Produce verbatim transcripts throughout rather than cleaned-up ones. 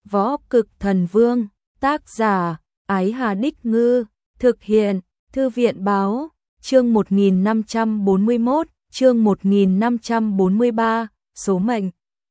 Võ Cực Thần Vương, tác giả, Ái Hà Đích Ngư, thực hiện, Thư viện Báo, chương một nghìn năm trăm bốn mươi mốt, chương một nghìn năm trăm bốn mươi ba, số mệnh.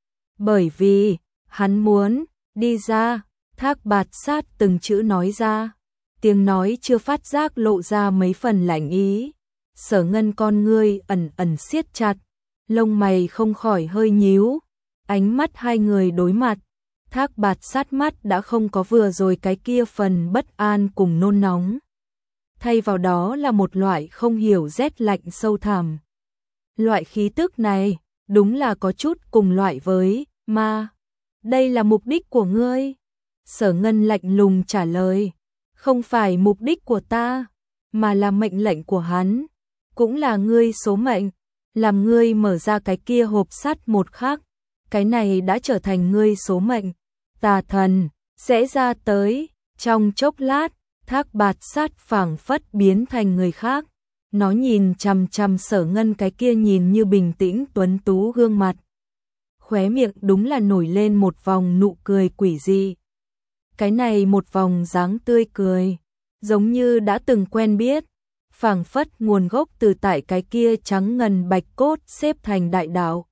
Bởi vì, hắn muốn, đi ra, Thác Bạt Sát từng chữ nói ra, tiếng nói chưa phát giác lộ ra mấy phần lạnh ý. Sở Ngân con ngươi ẩn ẩn siết chặt, lông mày không khỏi hơi nhíu, ánh mắt hai người đối mặt. Thác Bạt Sát mắt đã không có vừa rồi cái kia phần bất an cùng nôn nóng. Thay vào đó là một loại không hiểu rét lạnh sâu thẳm. Loại khí tức này, đúng là có chút cùng loại với ma. Đây là mục đích của ngươi? Sở Ngân lạnh lùng trả lời. Không phải mục đích của ta, mà là mệnh lệnh của hắn. Cũng là ngươi số mệnh. Làm ngươi mở ra cái kia hộp sắt một khắc. Cái này đã trở thành ngươi số mệnh. Tà thần sẽ ra tới. Trong chốc lát, Thác Bạt Sát phảng phất biến thành người khác. Nó nhìn chằm chằm Sở Ngân cái kia nhìn như bình tĩnh tuấn tú gương mặt. Khóe miệng đúng là nổi lên một vòng nụ cười quỷ dị. Cái này một vòng dáng tươi cười, giống như đã từng quen biết, phảng phất nguồn gốc từ tại cái kia trắng ngần bạch cốt xếp thành đại đạo.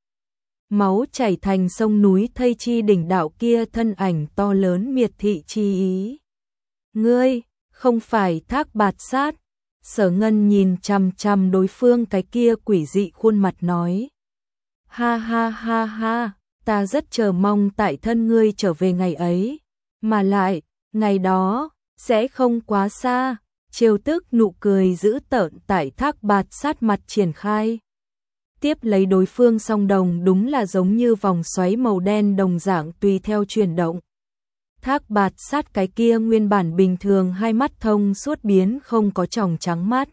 Máu chảy thành sông núi thây chi đỉnh đạo kia thân ảnh to lớn miệt thị chi ý. Ngươi, không phải Thác Bạt Sát. Sở Ngân nhìn chằm chằm đối phương cái kia quỷ dị khuôn mặt nói. Ha ha ha ha, ta rất chờ mong tại thân ngươi trở về ngày ấy. Mà lại, ngày đó, sẽ không quá xa. Trêu tức nụ cười dữ tợn tại Thác Bạt Sát mặt triển khai. Tiếp lấy đối phương song đồng đúng là giống như vòng xoáy màu đen đồng dạng tùy theo chuyển động. Thác Bạt Sát cái kia nguyên bản bình thường hai mắt thông suốt biến không có tròng trắng mắt.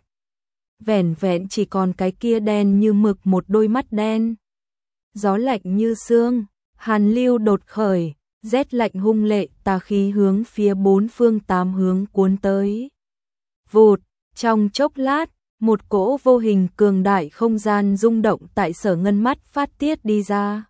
Vẻn vẹn chỉ còn cái kia đen như mực một đôi mắt đen. Gió lạnh như sương, hàn lưu đột khởi, rét lạnh hung lệ tà khí hướng phía bốn phương tám hướng cuốn tới. Vụt, trong chốc lát, một cỗ vô hình cường đại không gian rung động tại Sở Ngân mắt phát tiết đi ra.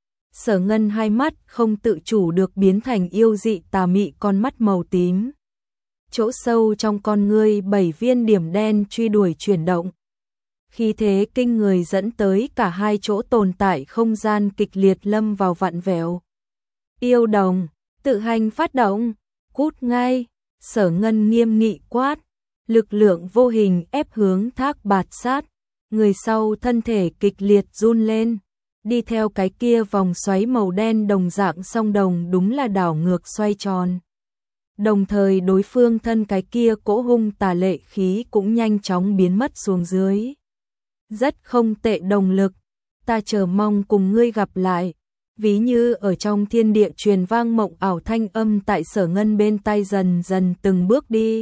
Sở Ngân hai mắt không tự chủ được biến thành yêu dị tà mị con mắt màu tím. Chỗ sâu trong con ngươi bảy viên điểm đen truy đuổi chuyển động. Khí thế kinh người dẫn tới cả hai chỗ tồn tại không gian kịch liệt lâm vào vặn vẹo. Yêu đồng, tự hành phát động, cút ngay, Sở Ngân nghiêm nghị quát. Lực lượng vô hình ép hướng Thác Bạt Sát. Người sau thân thể kịch liệt run lên. Đi theo cái kia vòng xoáy màu đen đồng dạng song đồng đúng là đảo ngược xoay tròn. Đồng thời đối phương thân cái kia cỗ hung tà lệ khí cũng nhanh chóng biến mất xuống dưới. Rất không tệ đồng lực, ta chờ mong cùng ngươi gặp lại. Ví như ở trong thiên địa truyền vang mộng ảo thanh âm tại Sở Ngân bên tai dần dần từng bước đi.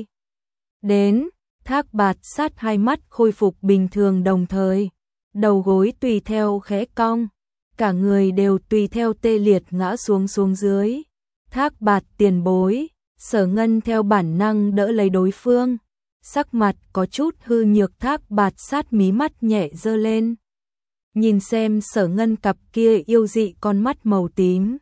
Đến, Thác Bạt Sát hai mắt khôi phục bình thường đồng thời. Đầu gối tùy theo khẽ cong. Cả người đều tùy theo tê liệt ngã xuống xuống dưới. Thác Bạt tiền bối, Sở Ngân theo bản năng đỡ lấy đối phương. Sắc mặt có chút hư nhược Thác Bạt Sát mí mắt nhẹ giơ lên. Nhìn xem Sở Ngân cặp kia yêu dị con mắt màu tím.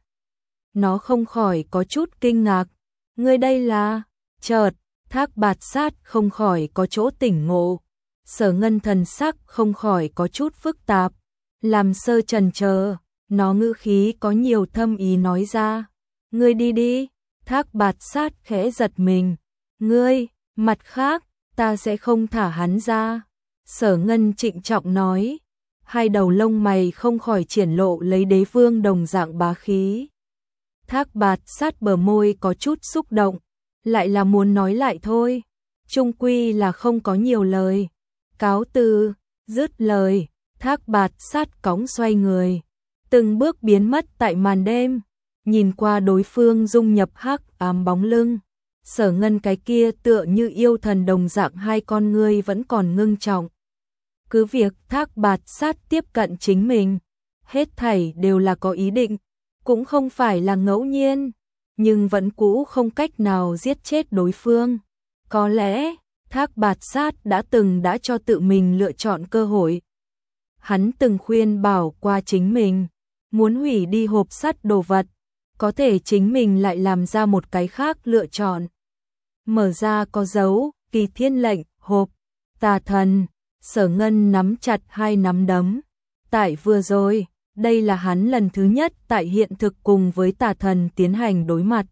Nó không khỏi có chút kinh ngạc. Ngươi đây là... Chợt, Thác Bạt Sát không khỏi có chỗ tỉnh ngộ. Sở Ngân thần sắc không khỏi có chút phức tạp. Làm sơ chần chờ, nó ngữ khí có nhiều thâm ý nói ra. Ngươi đi đi, Thác Bạt Sát khẽ giật mình. Ngươi, mặt khác, ta sẽ không thả hắn ra. Sở Ngân trịnh trọng nói. Hai đầu lông mày không khỏi triển lộ lấy đế vương đồng dạng bá khí. Thác Bạt Sát bờ môi có chút xúc động. Lại là muốn nói lại thôi. Chung quy là không có nhiều lời. Cáo từ, dứt lời. Thác Bạt Sát cõng xoay người, từng bước biến mất tại màn đêm, nhìn qua đối phương dung nhập hắc ám bóng lưng. Sở Ngân cái kia tựa như yêu thần đồng dạng hai con ngươi vẫn còn ngưng trọng. Cứ việc Thác Bạt Sát tiếp cận chính mình, hết thảy đều là có ý định, cũng không phải là ngẫu nhiên, nhưng vẫn cũ không cách nào giết chết đối phương. Có lẽ, Thác Bạt Sát đã từng đã cho tự mình lựa chọn cơ hội. Hắn từng khuyên bảo qua chính mình, muốn hủy đi hộp sắt đồ vật, có thể chính mình lại làm ra một cái khác lựa chọn. Mở ra có dấu, Kỳ Thiên lệnh, hộp, tà thần, Sở Ngân nắm chặt hai nắm đấm. Tại vừa rồi, đây là hắn lần thứ nhất tại hiện thực cùng với tà thần tiến hành đối mặt.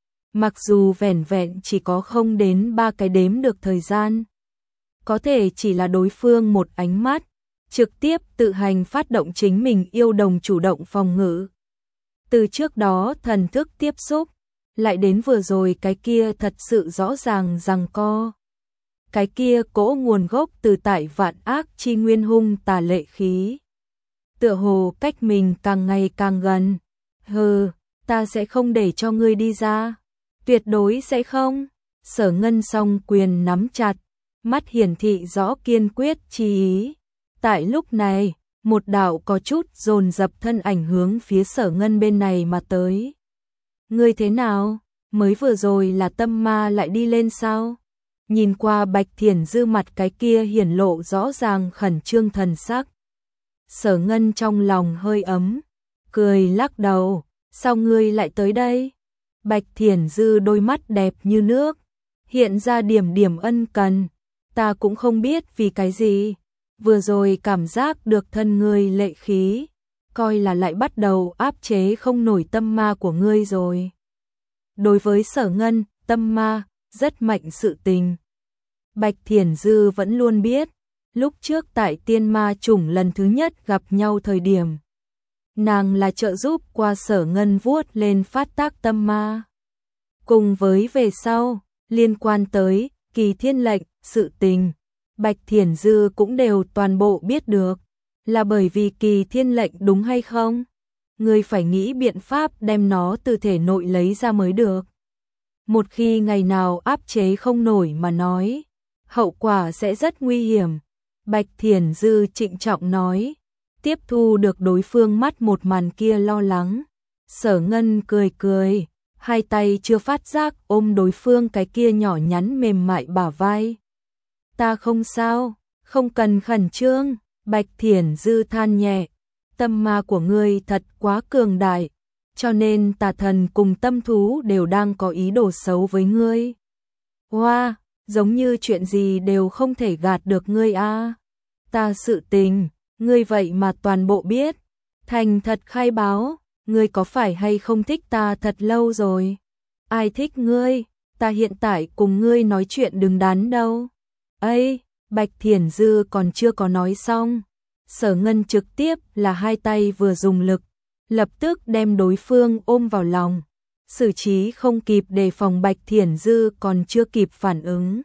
Mặc dù vẻn vẹn chỉ có không đến ba cái đếm được thời gian. Có thể chỉ là đối phương một ánh mắt, trực tiếp tự hành phát động chính mình yêu đồng chủ động phòng ngự. Từ trước đó thần thức tiếp xúc, lại đến vừa rồi cái kia thật sự rõ ràng giằng co. Cái kia cỗ nguồn gốc từ tại vạn ác chi nguyên hung tà lệ khí. Tựa hồ cách mình càng ngày càng gần. Hừ, ta sẽ không để cho ngươi đi ra. Tuyệt đối sẽ không. Sở Ngân song quyền nắm chặt, mắt hiển thị rõ kiên quyết chi ý. Tại lúc này, một đạo có chút dồn dập thân ảnh hướng phía Sở Ngân bên này mà tới. Ngươi thế nào? Mới vừa rồi là tâm ma lại đi lên sao? Nhìn qua Bạch Thiển Dư mặt cái kia hiển lộ rõ ràng khẩn trương thần sắc. Sở Ngân trong lòng hơi ấm, cười lắc đầu, sao ngươi lại tới đây? Bạch Thiển Dư đôi mắt đẹp như nước, hiện ra điểm điểm ân cần, ta cũng không biết vì cái gì, vừa rồi cảm giác được thân ngươi lệ khí, coi là lại bắt đầu áp chế không nổi tâm ma của ngươi rồi. Đối với Sở Ngân, tâm ma, rất mạnh sự tình. Bạch Thiển Dư vẫn luôn biết, lúc trước tại tiên ma chủng lần thứ nhất gặp nhau thời điểm. Nàng là trợ giúp qua Sở Ngân vuốt lên phát tác tâm ma. Cùng với về sau, liên quan tới Kỳ Thiên lệnh, sự tình, Bạch Thiển Dư cũng đều toàn bộ biết được. Là bởi vì Kỳ Thiên lệnh đúng hay không? Ngươi phải nghĩ biện pháp đem nó từ thể nội lấy ra mới được. Một khi ngày nào áp chế không nổi mà nói, hậu quả sẽ rất nguy hiểm. Bạch Thiển Dư trịnh trọng nói, tiếp thu được đối phương mắt một màn kia lo lắng. Sở Ngân cười cười, hai tay chưa phát giác ôm đối phương cái kia nhỏ nhắn mềm mại bả vai. Ta không sao, không cần khẩn trương. Bạch Thiển Dư than nhẹ, tâm ma của ngươi thật quá cường đại, cho nên tà thần cùng tâm thú đều đang có ý đồ xấu với ngươi. Hoa, wow, giống như chuyện gì đều không thể gạt được ngươi a. À. Ta sự tình, ngươi vậy mà toàn bộ biết. Thành thật khai báo, ngươi có phải hay không thích ta thật lâu rồi? Ai thích ngươi? Ta hiện tại cùng ngươi nói chuyện đứng đắn đâu. Ây, Bạch Thiển Dư còn chưa có nói xong. Sở Ngân trực tiếp là hai tay vừa dùng lực, lập tức đem đối phương ôm vào lòng. Xử trí không kịp đề phòng Bạch Thiển Dư còn chưa kịp phản ứng.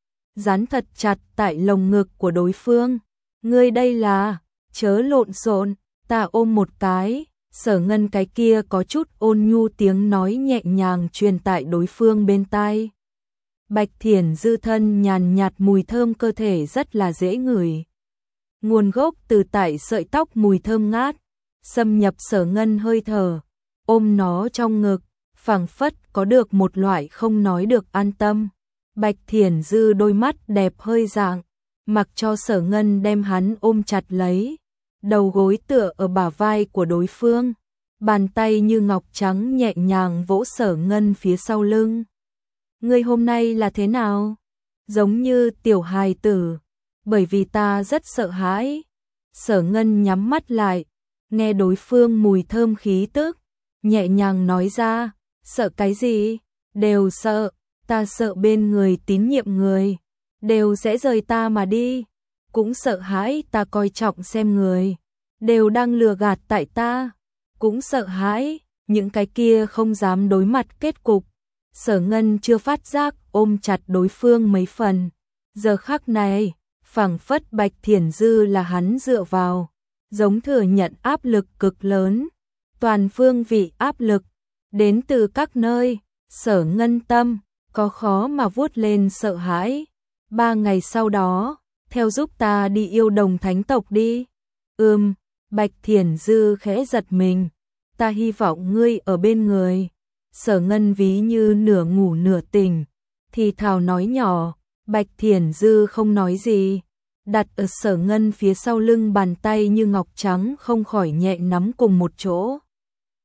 Dán thật chặt tại lồng ngực của đối phương. Ngươi đây là, chớ lộn xộn, ta ôm một cái. Sở Ngân cái kia có chút ôn nhu tiếng nói nhẹ nhàng truyền tại đối phương bên tai. Bạch Thiển Dư thân nhàn nhạt mùi thơm cơ thể rất là dễ ngửi. Nguồn gốc từ tại sợi tóc mùi thơm ngát, xâm nhập Sở Ngân hơi thở, ôm nó trong ngực, phảng phất có được một loại không nói được an tâm. Bạch Thiển Dư đôi mắt đẹp hơi dạng, mặc cho Sở Ngân đem hắn ôm chặt lấy, đầu gối tựa ở bả vai của đối phương, bàn tay như ngọc trắng nhẹ nhàng vỗ Sở Ngân phía sau lưng. Ngươi hôm nay là thế nào? Giống như tiểu hài tử, bởi vì ta rất sợ hãi. Sở Ngân nhắm mắt lại, nghe đối phương mùi thơm khí tức, nhẹ nhàng nói ra, sợ cái gì? Đều sợ, ta sợ bên người tín nhiệm người, đều sẽ rời ta mà đi, cũng sợ hãi ta coi trọng xem người, đều đang lừa gạt tại ta, cũng sợ hãi, những cái kia không dám đối mặt kết cục. Sở Ngân chưa phát giác ôm chặt đối phương mấy phần, giờ khắc này, phảng phất Bạch Thiển Dư là hắn dựa vào, giống thừa nhận áp lực cực lớn, toàn phương vị áp lực, đến từ các nơi. Sở Ngân tâm, có khó mà vuốt lên sợ hãi. Ba ngày sau đó, theo giúp ta đi yêu đồng thánh tộc đi. Ừm, Bạch Thiển Dư khẽ giật mình, ta hy vọng ngươi ở bên người. Sở Ngân ví như nửa ngủ nửa tỉnh, thì thào nói nhỏ. Bạch Thiển Dư không nói gì, đặt ở Sở Ngân phía sau lưng, bàn tay như ngọc trắng không khỏi nhẹ nắm cùng một chỗ.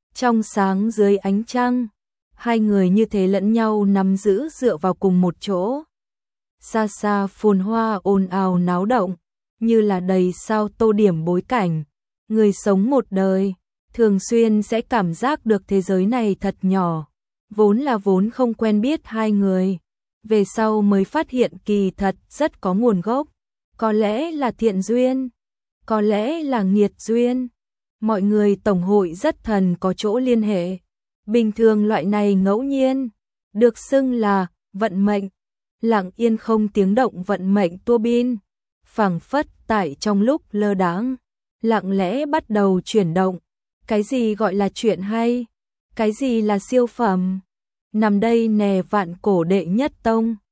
Trong sáng dưới ánh trăng, hai người như thế lẫn nhau nắm giữ dựa vào cùng một chỗ. Xa xa phồn hoa ồn ào náo động, như là đầy sao tô điểm bối cảnh. Người sống một đời, thường xuyên sẽ cảm giác được thế giới này thật nhỏ. Vốn là vốn không quen biết hai người, về sau mới phát hiện kỳ thật rất có nguồn gốc. Có lẽ là thiện duyên, có lẽ là nghiệt duyên. Mọi người tổng hội rất thần có chỗ liên hệ. Bình thường loại này ngẫu nhiên, được xưng là vận mệnh. Lặng yên không tiếng động vận mệnh tua bin, phảng phất tại trong lúc lơ đãng, lặng lẽ bắt đầu chuyển động. Cái gì gọi là chuyện hay? Cái gì là siêu phẩm? Nằm đây nè vạn cổ đệ nhất tông.